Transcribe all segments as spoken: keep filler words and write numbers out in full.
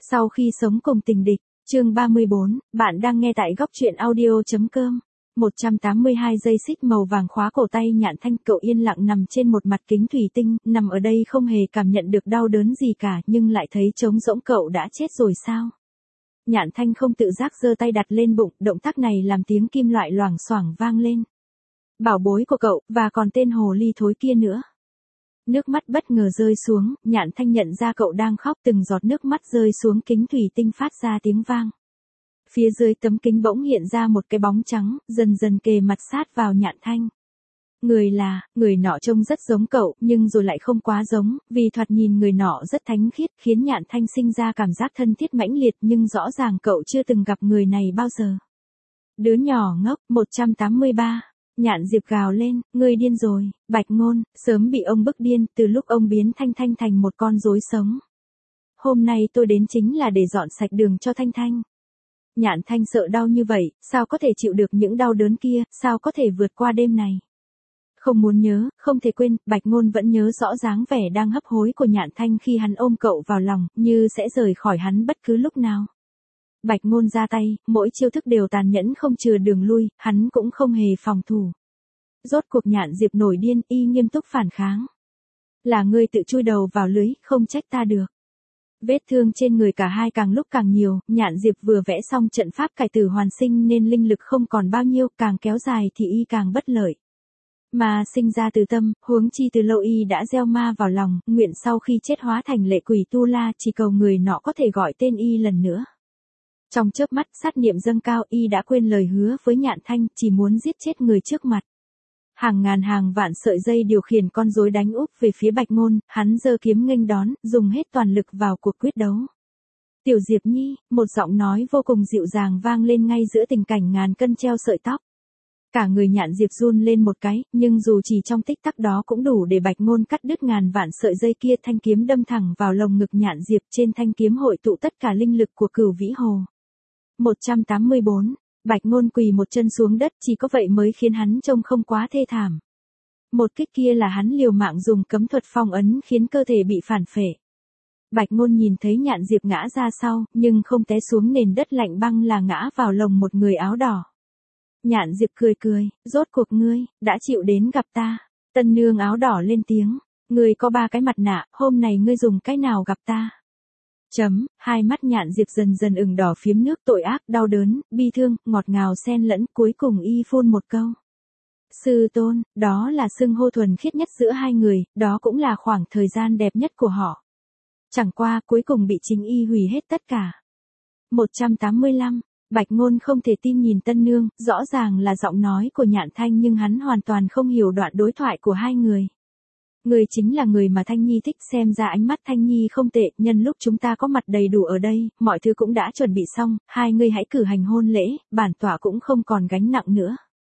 Sau khi sống cùng tình địch, chương ba mươi bốn, bạn đang nghe tại góc truyện audio.com. một trăm tám mươi hai dây xích màu vàng khóa cổ tay Nhạn Thanh, cậu yên lặng nằm trên một mặt kính thủy tinh, nằm ở đây không hề cảm nhận được đau đớn gì cả, nhưng lại thấy trống rỗng. Cậu đã chết rồi sao? Nhạn Thanh không tự giác giơ tay đặt lên bụng, động tác này làm tiếng kim loại loảng xoảng vang lên. Bảo bối của cậu, và còn tên hồ ly thối kia nữa. Nước mắt bất ngờ rơi xuống, Nhạn Thanh nhận ra cậu đang khóc, từng giọt nước mắt rơi xuống kính thủy tinh phát ra tiếng vang. Phía dưới tấm kính bỗng hiện ra một cái bóng trắng, dần dần kề mặt sát vào Nhạn Thanh. Người là, người nọ trông rất giống cậu, nhưng rồi lại không quá giống, vì thoạt nhìn người nọ rất thánh khiết, khiến Nhạn Thanh sinh ra cảm giác thân thiết mãnh liệt, nhưng rõ ràng cậu chưa từng gặp người này bao giờ. Đứa nhỏ ngốc. Một trăm tám mươi ba. Nhạn Diệp gào lên, ngươi điên rồi, Bạch Ngôn, sớm bị ông bức điên, từ lúc ông biến Thanh Thanh thành một con rối sống. Hôm nay tôi đến chính là để dọn sạch đường cho Thanh Thanh. Nhạn Thanh sợ đau như vậy, sao có thể chịu được những đau đớn kia, sao có thể vượt qua đêm này. Không muốn nhớ, không thể quên, Bạch Ngôn vẫn nhớ rõ dáng vẻ đang hấp hối của Nhạn Thanh khi hắn ôm cậu vào lòng, như sẽ rời khỏi hắn bất cứ lúc nào. Bạch Ngôn ra tay, mỗi chiêu thức đều tàn nhẫn không chừa đường lui, hắn cũng không hề phòng thủ. Rốt cuộc Nhạn Diệp nổi điên, y nghiêm túc phản kháng. Là ngươi tự chui đầu vào lưới, không trách ta được. Vết thương trên người cả hai càng lúc càng nhiều, Nhạn Diệp vừa vẽ xong trận pháp cải tử hoàn sinh nên linh lực không còn bao nhiêu, càng kéo dài thì y càng bất lợi. Mà sinh ra từ tâm, huống chi từ lâu y đã gieo ma vào lòng, nguyện sau khi chết hóa thành lệ quỷ tu la, chỉ cầu người nọ có thể gọi tên y lần nữa. Trong chớp mắt, sát niệm dâng cao, y đã quên lời hứa với Nhạn Thanh, chỉ muốn giết chết người trước mặt. Hàng ngàn hàng vạn sợi dây điều khiển con rối đánh úp về phía Bạch Ngôn, hắn giơ kiếm nghênh đón, dùng hết toàn lực vào cuộc quyết đấu. Tiểu Diệp Nhi, một giọng nói vô cùng dịu dàng vang lên ngay giữa tình cảnh ngàn cân treo sợi tóc. Cả người Nhạn Diệp run lên một cái, nhưng dù chỉ trong tích tắc đó cũng đủ để Bạch Ngôn cắt đứt ngàn vạn sợi dây kia, thanh kiếm đâm thẳng vào lồng ngực Nhạn Diệp, trên thanh kiếm hội tụ tất cả linh lực của Cửu Vĩ Hồ. một trăm tám mươi bốn. Bạch Ngôn quỳ một chân xuống đất, chỉ có vậy mới khiến hắn trông không quá thê thảm. Một kích kia là hắn liều mạng dùng cấm thuật phong ấn khiến cơ thể bị phản phệ. Bạch Ngôn nhìn thấy Nhạn Diệp ngã ra sau, nhưng không té xuống nền đất lạnh băng là ngã vào lồng một người áo đỏ. Nhạn Diệp cười cười, rốt cuộc ngươi, đã chịu đến gặp ta. Tân nương áo đỏ lên tiếng, ngươi có ba cái mặt nạ, hôm nay ngươi dùng cái nào gặp ta? Chấm, hai mắt Nhạn Diệp dần dần ửng đỏ phiếm nước, tội ác, đau đớn, bi thương, ngọt ngào xen lẫn, cuối cùng y phun một câu. Sư tôn, đó là xưng hô thuần khiết nhất giữa hai người, đó cũng là khoảng thời gian đẹp nhất của họ. Chẳng qua, cuối cùng bị chính y hủy hết tất cả. một trăm tám mươi lăm. Bạch Ngôn không thể tin nhìn tân nương, rõ ràng là giọng nói của Nhạn Thanh nhưng hắn hoàn toàn không hiểu đoạn đối thoại của hai người. Người chính là người mà Thanh Nhi thích, xem ra ánh mắt Thanh Nhi không tệ, nhân lúc chúng ta có mặt đầy đủ ở đây, mọi thứ cũng đã chuẩn bị xong, hai người hãy cử hành hôn lễ, bản tọa cũng không còn gánh nặng nữa.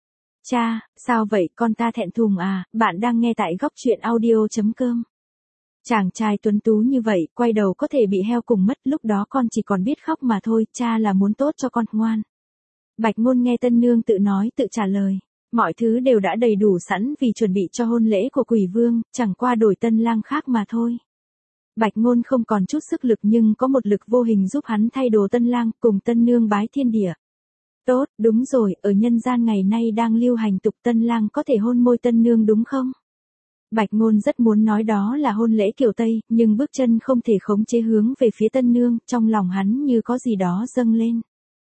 Cha, sao vậy, con ta thẹn thùng à, bạn đang nghe tại góc truyện audio.com. Chàng trai tuấn tú như vậy, quay đầu có thể bị heo cùng mất, lúc đó con chỉ còn biết khóc mà thôi, cha là muốn tốt cho con, ngoan. Bạch Ngôn nghe tân nương tự nói tự trả lời. Mọi thứ đều đã đầy đủ sẵn vì chuẩn bị cho hôn lễ của Quỷ Vương, chẳng qua đổi tân lang khác mà thôi. Bạch Ngôn không còn chút sức lực nhưng có một lực vô hình giúp hắn thay đồ tân lang, cùng tân nương bái thiên địa. Tốt, đúng rồi, ở nhân gian ngày nay đang lưu hành tục tân lang có thể hôn môi tân nương đúng không? Bạch Ngôn rất muốn nói đó là hôn lễ kiểu Tây, nhưng bước chân không thể khống chế hướng về phía tân nương, trong lòng hắn như có gì đó dâng lên.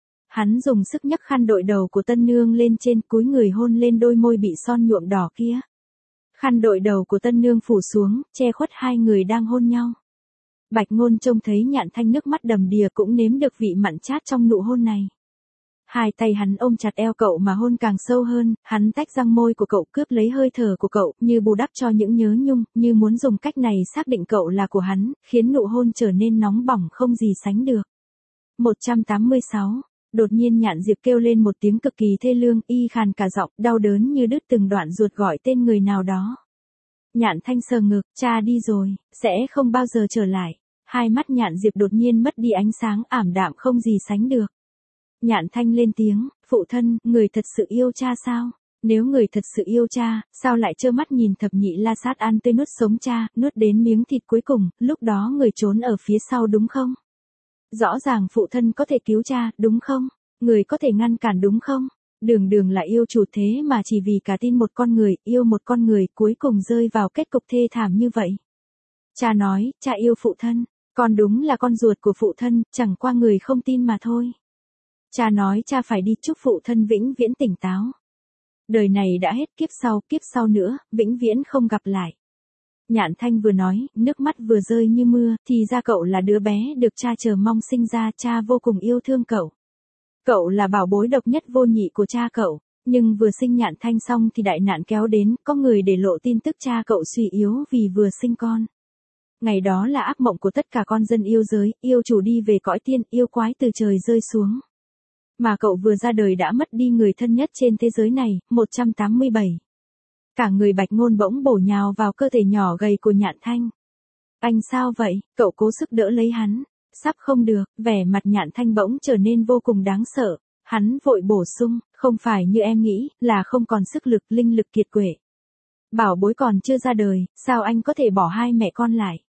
Hắn dùng sức nhấc khăn đội đầu của tân nương lên trên, cúi người hôn lên đôi môi bị son nhuộm đỏ kia. Khăn đội đầu của tân nương phủ xuống, che khuất hai người đang hôn nhau. Bạch Ngôn trông thấy Nhạn Thanh nước mắt đầm đìa cũng nếm được vị mặn chát trong nụ hôn này. Hai tay hắn ôm chặt eo cậu mà hôn càng sâu hơn, hắn tách răng môi của cậu, cướp lấy hơi thở của cậu, như bù đắp cho những nhớ nhung, như muốn dùng cách này xác định cậu là của hắn, khiến nụ hôn trở nên nóng bỏng không gì sánh được. một trăm tám mươi sáu. Đột nhiên Nhạn Diệp kêu lên một tiếng cực kỳ thê lương, y khàn cả giọng, đau đớn như đứt từng đoạn ruột gọi tên người nào đó. Nhạn Thanh sờ ngực, cha đi rồi, sẽ không bao giờ trở lại. Hai mắt Nhạn Diệp đột nhiên mất đi ánh sáng, ảm đạm không gì sánh được. Nhạn Thanh lên tiếng, phụ thân, người thật sự yêu cha sao? Nếu người thật sự yêu cha, sao lại trơ mắt nhìn thập nhị la sát ăn tươi nuốt sống cha, nuốt đến miếng thịt cuối cùng, lúc đó người trốn ở phía sau đúng không? Rõ ràng phụ thân có thể cứu cha, đúng không? Người có thể ngăn cản đúng không? Đường đường là yêu chủ thế mà chỉ vì cả tin một con người, yêu một con người, cuối cùng rơi vào kết cục thê thảm như vậy. Cha nói, cha yêu phụ thân, con đúng là con ruột của phụ thân, chẳng qua người không tin mà thôi. Cha nói cha phải đi chúc phụ thân vĩnh viễn tỉnh táo. Đời này đã hết, kiếp sau, kiếp sau nữa, vĩnh viễn không gặp lại. Nhạn Thanh vừa nói, nước mắt vừa rơi như mưa, thì ra cậu là đứa bé được cha chờ mong sinh ra, cha vô cùng yêu thương cậu. Cậu là bảo bối độc nhất vô nhị của cha cậu, nhưng vừa sinh Nhạn Thanh xong thì đại nạn kéo đến, có người để lộ tin tức cha cậu suy yếu vì vừa sinh con. Ngày đó là ác mộng của tất cả con dân yêu giới, yêu chủ đi về cõi tiên, yêu quái từ trời rơi xuống. Mà cậu vừa ra đời đã mất đi người thân nhất trên thế giới này, một trăm tám mươi bảy. Cả người Bạch Ngôn bỗng bổ nhào vào cơ thể nhỏ gầy của Nhạn Thanh. Anh sao vậy? Cậu cố sức đỡ lấy hắn. Sắp không được, vẻ mặt Nhạn Thanh bỗng trở nên vô cùng đáng sợ. Hắn vội bổ sung, không phải như em nghĩ, là không còn sức lực, linh lực kiệt quệ. Bảo bối còn chưa ra đời, sao anh có thể bỏ hai mẹ con lại?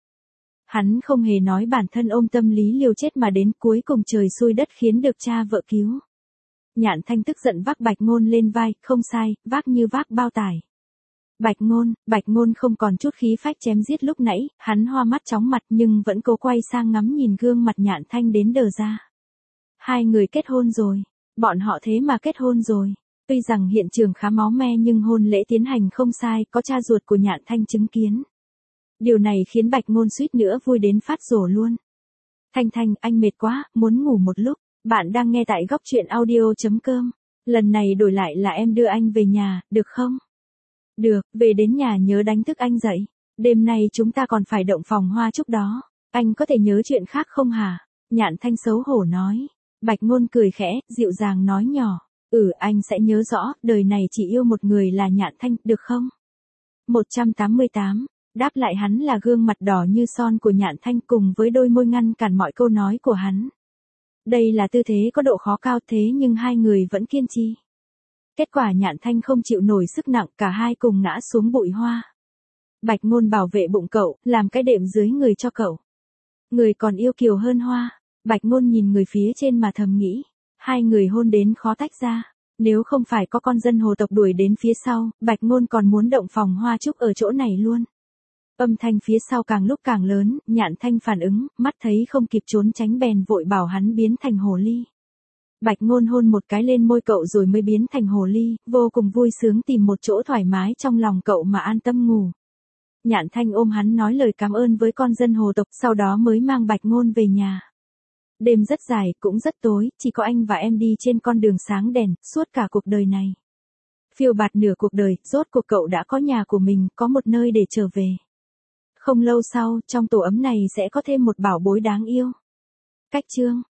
Hắn không hề nói bản thân ôm tâm lý liều chết mà đến cuối cùng trời xui đất khiến được cha vợ cứu. Nhạn Thanh tức giận vác Bạch Ngôn lên vai, không sai, vác như vác bao tải. Bạch Ngôn, Bạch Ngôn không còn chút khí phách chém giết lúc nãy, hắn hoa mắt chóng mặt nhưng vẫn cố quay sang ngắm nhìn gương mặt Nhạn Thanh đến đờ ra. Hai người kết hôn rồi, bọn họ thế mà kết hôn rồi. Tuy rằng hiện trường khá máu me nhưng hôn lễ tiến hành không sai, có cha ruột của Nhạn Thanh chứng kiến. Điều này khiến Bạch Ngôn suýt nữa vui đến phát rổ luôn. Thanh Thanh, anh mệt quá, muốn ngủ một lúc. Bạn đang nghe tại góc truyện audio chấm com. Lần này đổi lại là em đưa anh về nhà, được không? Được, về đến nhà nhớ đánh thức anh dậy. Đêm nay chúng ta còn phải động phòng hoa chúc đó. Anh có thể nhớ chuyện khác không hả? Nhạn Thanh xấu hổ nói. Bạch Ngôn cười khẽ, dịu dàng nói nhỏ. Ừ, anh sẽ nhớ rõ, đời này chỉ yêu một người là Nhạn Thanh, được không? một trăm tám mươi tám. Đáp lại hắn là gương mặt đỏ như son của Nhạn Thanh cùng với đôi môi ngăn cản mọi câu nói của hắn. Đây là tư thế có độ khó cao thế nhưng hai người vẫn kiên trì. Kết quả Nhạn Thanh không chịu nổi sức nặng, cả hai cùng ngã xuống bụi hoa. Bạch Ngôn bảo vệ bụng cậu, làm cái đệm dưới người cho cậu. Người còn yêu kiều hơn hoa. Bạch Ngôn nhìn người phía trên mà thầm nghĩ. Hai người hôn đến khó tách ra. Nếu không phải có con dân hồ tộc đuổi đến phía sau, Bạch Ngôn còn muốn động phòng hoa chúc ở chỗ này luôn. Âm thanh phía sau càng lúc càng lớn, Nhạn Thanh phản ứng, mắt thấy không kịp trốn tránh bèn vội bảo hắn biến thành hồ ly. Bạch Ngôn hôn một cái lên môi cậu rồi mới biến thành hồ ly, vô cùng vui sướng tìm một chỗ thoải mái trong lòng cậu mà an tâm ngủ. Nhạn Thanh ôm hắn nói lời cảm ơn với con dân hồ tộc, sau đó mới mang Bạch Ngôn về nhà. Đêm rất dài, cũng rất tối, chỉ có anh và em đi trên con đường sáng đèn, suốt cả cuộc đời này. Phiêu bạt nửa cuộc đời, rốt cuộc cậu đã có nhà của mình, có một nơi để trở về. Không lâu sau, trong tổ ấm này sẽ có thêm một bảo bối đáng yêu. Cách chương